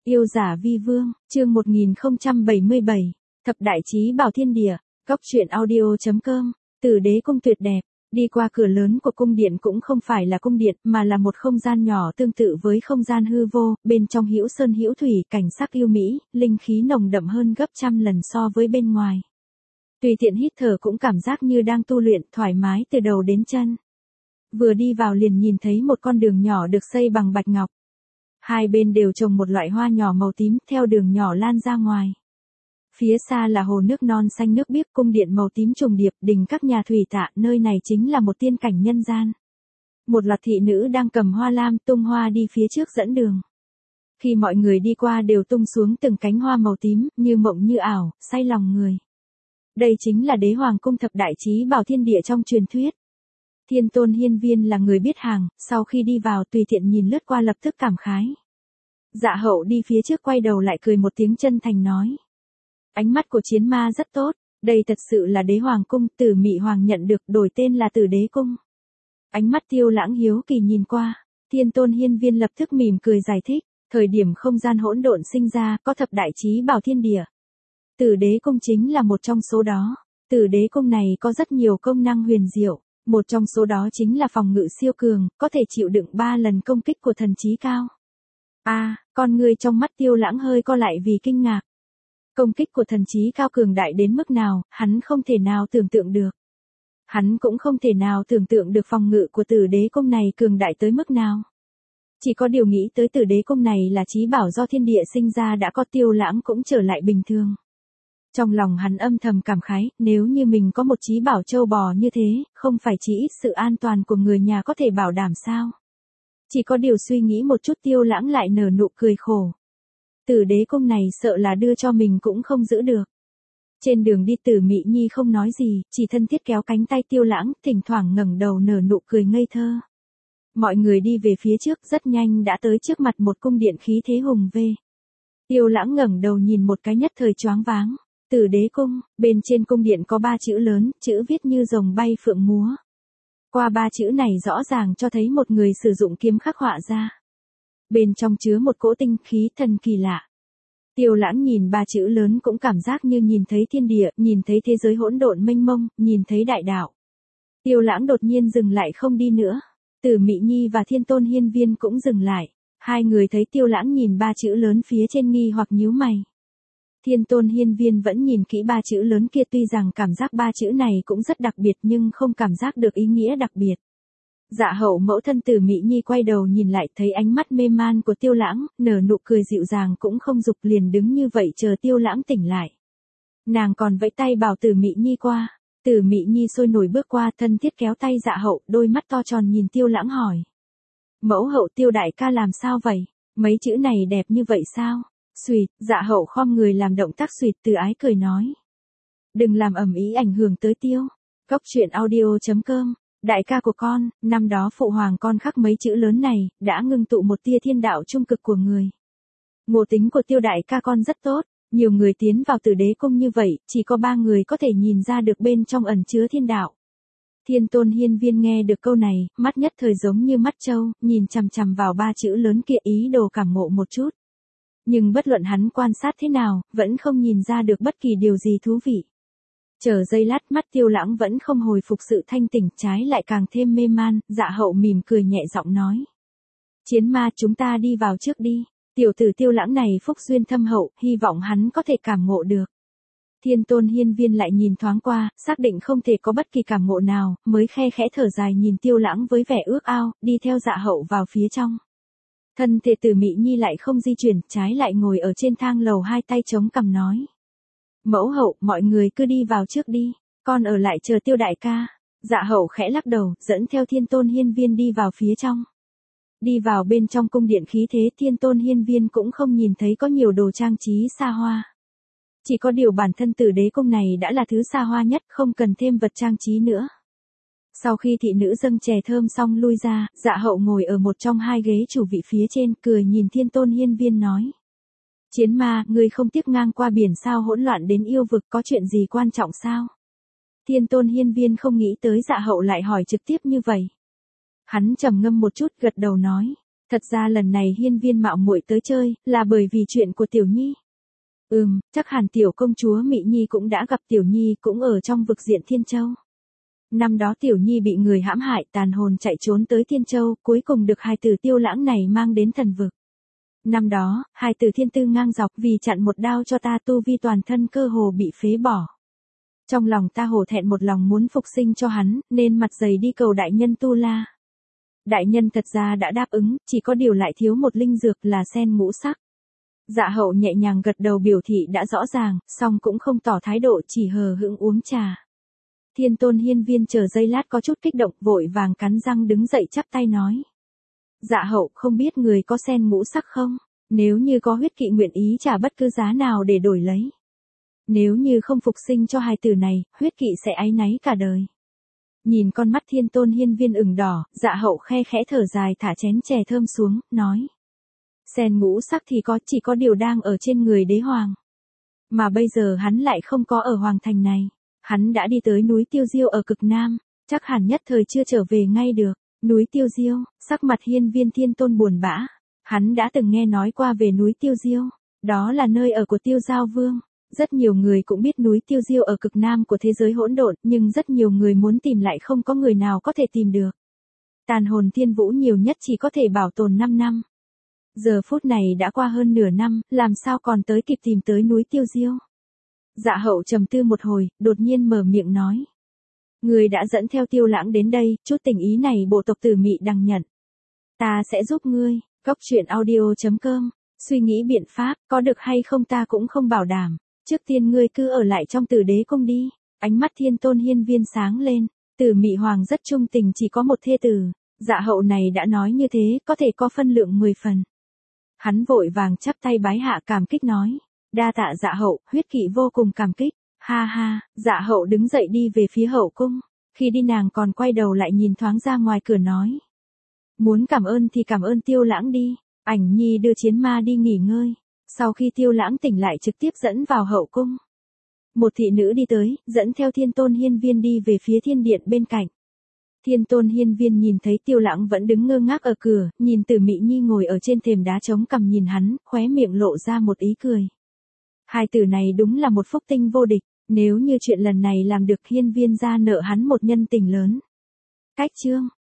Yêu giả vi vương, chương 1077, thập đại chí bảo thiên địa, góc truyện audio.com, Tử đế cung tuyệt đẹp. Đi qua cửa lớn của cung điện cũng không phải là cung điện mà là một không gian nhỏ tương tự với không gian hư vô, bên trong hữu sơn hữu thủy, cảnh sắc yêu mỹ, linh khí nồng đậm hơn gấp trăm lần so với bên ngoài. Tùy tiện hít thở cũng cảm giác như đang tu luyện thoải mái từ đầu đến chân. Vừa đi vào liền nhìn thấy một con đường nhỏ được xây bằng bạch ngọc. Hai bên đều trồng một loại hoa nhỏ màu tím theo đường nhỏ lan ra ngoài. Phía xa là hồ nước non xanh nước biếc, cung điện màu tím trùng điệp, đình các nhà thủy tạ, nơi này chính là một tiên cảnh nhân gian. Một loạt thị nữ đang cầm hoa lam tung hoa đi phía trước dẫn đường. Khi mọi người đi qua đều tung xuống từng cánh hoa màu tím, như mộng như ảo, say lòng người. Đây chính là đế hoàng cung thập đại chí bảo thiên địa trong truyền thuyết. Thiên Tôn Hiên Viên là người biết hàng, sau khi đi vào tùy tiện nhìn lướt qua lập tức cảm khái. Dạ hậu đi phía trước quay đầu lại cười một tiếng chân thành nói. Ánh mắt của chiến ma rất tốt, đây thật sự là đế hoàng cung, Tử Mị Hoàng nhận được đổi tên là Tử đế cung. Ánh mắt Tiêu Lãng hiếu kỳ nhìn qua, Thiên Tôn Hiên Viên lập tức mỉm cười giải thích, thời điểm không gian hỗn độn sinh ra có thập đại chí bảo thiên địa. Tử đế cung chính là một trong số đó, Tử đế cung này có rất nhiều công năng huyền diệu. Một trong số đó chính là phòng ngự siêu cường, có thể chịu đựng 3 lần công kích của thần chí cao. Con người trong mắt Tiêu Lãng hơi co lại vì kinh ngạc. Công kích của thần chí cao cường đại đến mức nào, hắn không thể nào tưởng tượng được. Hắn cũng không thể nào tưởng tượng được phòng ngự của Tử đế cung này cường đại tới mức nào. Chỉ có điều nghĩ tới Tử đế cung này là chí bảo do thiên địa sinh ra đã có, Tiêu Lãng cũng trở lại bình thường. Trong lòng hắn âm thầm cảm khái, nếu như mình có một chí bảo châu bò như thế, không phải chỉ ít sự an toàn của người nhà có thể bảo đảm sao? Chỉ có điều suy nghĩ một chút Tiêu Lãng lại nở nụ cười khổ. Tử đế cung này sợ là đưa cho mình cũng không giữ được. Trên đường đi Tử Mị Nhi không nói gì, chỉ thân thiết kéo cánh tay Tiêu Lãng, thỉnh thoảng ngẩng đầu nở nụ cười ngây thơ. Mọi người đi về phía trước rất nhanh đã tới trước mặt một cung điện khí thế hùng vê. Tiêu Lãng ngẩng đầu nhìn một cái nhất thời choáng váng. Tử đế cung, bên trên cung điện có 3 chữ lớn, chữ viết như rồng bay phượng múa. Qua 3 chữ này rõ ràng cho thấy một người sử dụng kiếm khắc họa ra. Bên trong chứa một cỗ tinh khí thần kỳ lạ. Tiêu Lãng nhìn 3 chữ lớn cũng cảm giác như nhìn thấy thiên địa, nhìn thấy thế giới hỗn độn mênh mông, nhìn thấy đại đạo. Tiêu Lãng đột nhiên dừng lại không đi nữa. Tử Mị Nhi và Thiên Tôn Hiên Viên cũng dừng lại. Hai người thấy Tiêu Lãng nhìn 3 chữ lớn phía trên nghi hoặc nhíu mày. Thiên Tôn Hiên Viên vẫn nhìn kỹ 3 chữ lớn kia, tuy rằng cảm giác 3 chữ này cũng rất đặc biệt nhưng không cảm giác được ý nghĩa đặc biệt. Dạ hậu mẫu thân Tử Mị Nhi quay đầu nhìn lại thấy ánh mắt mê man của Tiêu Lãng, nở nụ cười dịu dàng cũng không dục liền đứng như vậy chờ Tiêu Lãng tỉnh lại. Nàng còn vẫy tay bảo Tử Mị Nhi qua. Tử Mị Nhi sôi nổi bước qua, thân thiết kéo tay dạ hậu, đôi mắt to tròn nhìn Tiêu Lãng hỏi. Mẫu hậu Tiêu đại ca làm sao vậy? Mấy chữ này đẹp như vậy sao? Xuyệt, dạ hậu khom người làm động tác xuyệt, từ ái cười nói. Đừng làm ầm ĩ ảnh hưởng tới Tiêu. Góc truyện audio.com, đại ca của con, năm đó phụ hoàng con khắc mấy chữ lớn này, đã ngưng tụ một tia thiên đạo trung cực của người. Ngộ tính của Tiêu đại ca con rất tốt, nhiều người tiến vào Tử đế cung như vậy, chỉ có 3 người có thể nhìn ra được bên trong ẩn chứa thiên đạo. Thiên Tôn Hiên Viên nghe được câu này, mắt nhất thời giống như mắt trâu, nhìn chằm chằm vào 3 chữ lớn kia ý đồ cảm ngộ một chút. Nhưng bất luận hắn quan sát thế nào, vẫn không nhìn ra được bất kỳ điều gì thú vị. Chờ giây lát mắt Tiêu Lãng vẫn không hồi phục sự thanh tỉnh, trái lại càng thêm mê man, dạ hậu mỉm cười nhẹ giọng nói. Chiến ma, chúng ta đi vào trước đi, tiểu tử Tiêu Lãng này phúc duyên thâm hậu, hy vọng hắn có thể cảm ngộ được. Thiên Tôn Hiên Viên lại nhìn thoáng qua, xác định không thể có bất kỳ cảm ngộ nào, mới khe khẽ thở dài nhìn Tiêu Lãng với vẻ ước ao, đi theo dạ hậu vào phía trong. Thân thể Tử Mị Nhi lại không di chuyển, trái lại ngồi ở trên thang lầu hai tay chống cằm nói. Mẫu hậu, mọi người cứ đi vào trước đi, con ở lại chờ Tiêu đại ca. Dạ hậu khẽ lắc đầu, dẫn theo Thiên Tôn Hiên Viên đi vào phía trong. Đi vào bên trong cung điện khí thế, Thiên Tôn Hiên Viên cũng không nhìn thấy có nhiều đồ trang trí xa hoa. Chỉ có điều bản thân Tử đế cung này đã là thứ xa hoa nhất, không cần thêm vật trang trí nữa. Sau khi thị nữ dâng chè thơm xong lui ra, dạ hậu ngồi ở một trong 2 ghế chủ vị phía trên, cười nhìn Thiên Tôn Hiên Viên nói. Chiến ma, ngươi không tiếc ngang qua biển sao hỗn loạn đến yêu vực, có chuyện gì quan trọng sao? Thiên Tôn Hiên Viên không nghĩ tới dạ hậu lại hỏi trực tiếp như vậy. Hắn trầm ngâm một chút gật đầu nói. Thật ra lần này hiên viên mạo muội tới chơi, là bởi vì chuyện của Tiểu Nhi. Chắc hẳn tiểu công chúa Mị Nhi cũng đã gặp Tiểu Nhi cũng ở trong vực diện Thiên Châu. Năm đó Tiểu Nhi bị người hãm hại tàn hồn chạy trốn tới Thiên Châu, cuối cùng được hài tử Tiêu Lãng này mang đến thần vực. Năm đó, hài tử Thiên Tư ngang dọc vì chặn một đao cho ta tu vi toàn thân cơ hồ bị phế bỏ. Trong lòng ta hổ thẹn một lòng muốn phục sinh cho hắn, nên mặt dày đi cầu đại nhân Tu La. Đại nhân thật ra đã đáp ứng, chỉ có điều lại thiếu một linh dược là sen ngũ sắc. Dạ hậu nhẹ nhàng gật đầu biểu thị đã rõ ràng, song cũng không tỏ thái độ, chỉ hờ hững uống trà. Thiên Tôn Hiên Viên chờ giây lát có chút kích động, vội vàng cắn răng đứng dậy chắp tay nói. Dạ hậu, không biết người có sen ngũ sắc không? Nếu như có huyết kỵ nguyện ý trả bất cứ giá nào để đổi lấy. Nếu như không phục sinh cho hài tử này, huyết kỵ sẽ áy náy cả đời. Nhìn con mắt Thiên Tôn Hiên Viên ửng đỏ, dạ hậu khe khẽ thở dài thả chén chè thơm xuống, nói. Sen ngũ sắc thì có, chỉ có điều đang ở trên người đế hoàng. Mà bây giờ hắn lại không có ở hoàng thành này. Hắn đã đi tới núi Tiêu Diêu ở cực Nam, chắc hẳn nhất thời chưa trở về ngay được. Núi Tiêu Diêu, sắc mặt Hiên Viên Thiên Tôn buồn bã. Hắn đã từng nghe nói qua về núi Tiêu Diêu, đó là nơi ở của Tiêu Giao Vương. Rất nhiều người cũng biết núi Tiêu Diêu ở cực Nam của thế giới hỗn độn, nhưng rất nhiều người muốn tìm lại không có người nào có thể tìm được. Tàn hồn thiên vũ nhiều nhất chỉ có thể bảo tồn 5 năm. Giờ phút này đã qua hơn nửa năm, làm sao còn tới kịp tìm tới núi Tiêu Diêu. Dạ hậu trầm tư một hồi, đột nhiên mở miệng nói. Người đã dẫn theo Tiêu Lãng đến đây, chút tình ý này bộ tộc Tử Mị đằng nhận. Ta sẽ giúp ngươi. Cốc truyện audio.com. Suy nghĩ biện pháp, có được hay không ta cũng không bảo đảm. Trước tiên ngươi cứ ở lại trong Tử Đế cung đi. Ánh mắt Thiên Tôn Hiên Viên sáng lên. Tử Mị Hoàng rất trung tình, chỉ có một thê tử. Dạ hậu này đã nói như thế, có thể có phân lượng 10 phần. Hắn vội vàng chắp tay bái hạ cảm kích nói. Đa tạ dạ hậu, huyết kỵ vô cùng cảm kích. Ha ha, dạ hậu đứng dậy đi về phía hậu cung. Khi đi nàng còn quay đầu lại nhìn thoáng ra ngoài cửa nói. Muốn cảm ơn thì cảm ơn Tiêu Lãng đi. Ảnh nhi đưa chiến ma đi nghỉ ngơi. Sau khi Tiêu Lãng tỉnh lại trực tiếp dẫn vào hậu cung. Một thị nữ đi tới, dẫn theo Thiên Tôn Hiên Viên đi về phía thiên điện bên cạnh. Thiên Tôn Hiên Viên nhìn thấy Tiêu Lãng vẫn đứng ngơ ngác ở cửa, nhìn Tử Mị Nhi ngồi ở trên thềm đá chống cằm nhìn hắn, khóe miệng lộ ra một ý cười. Hai tử này đúng là một phúc tinh vô địch, nếu như chuyện lần này làm được Hiên Viên gia nợ hắn một nhân tình lớn. Cách chương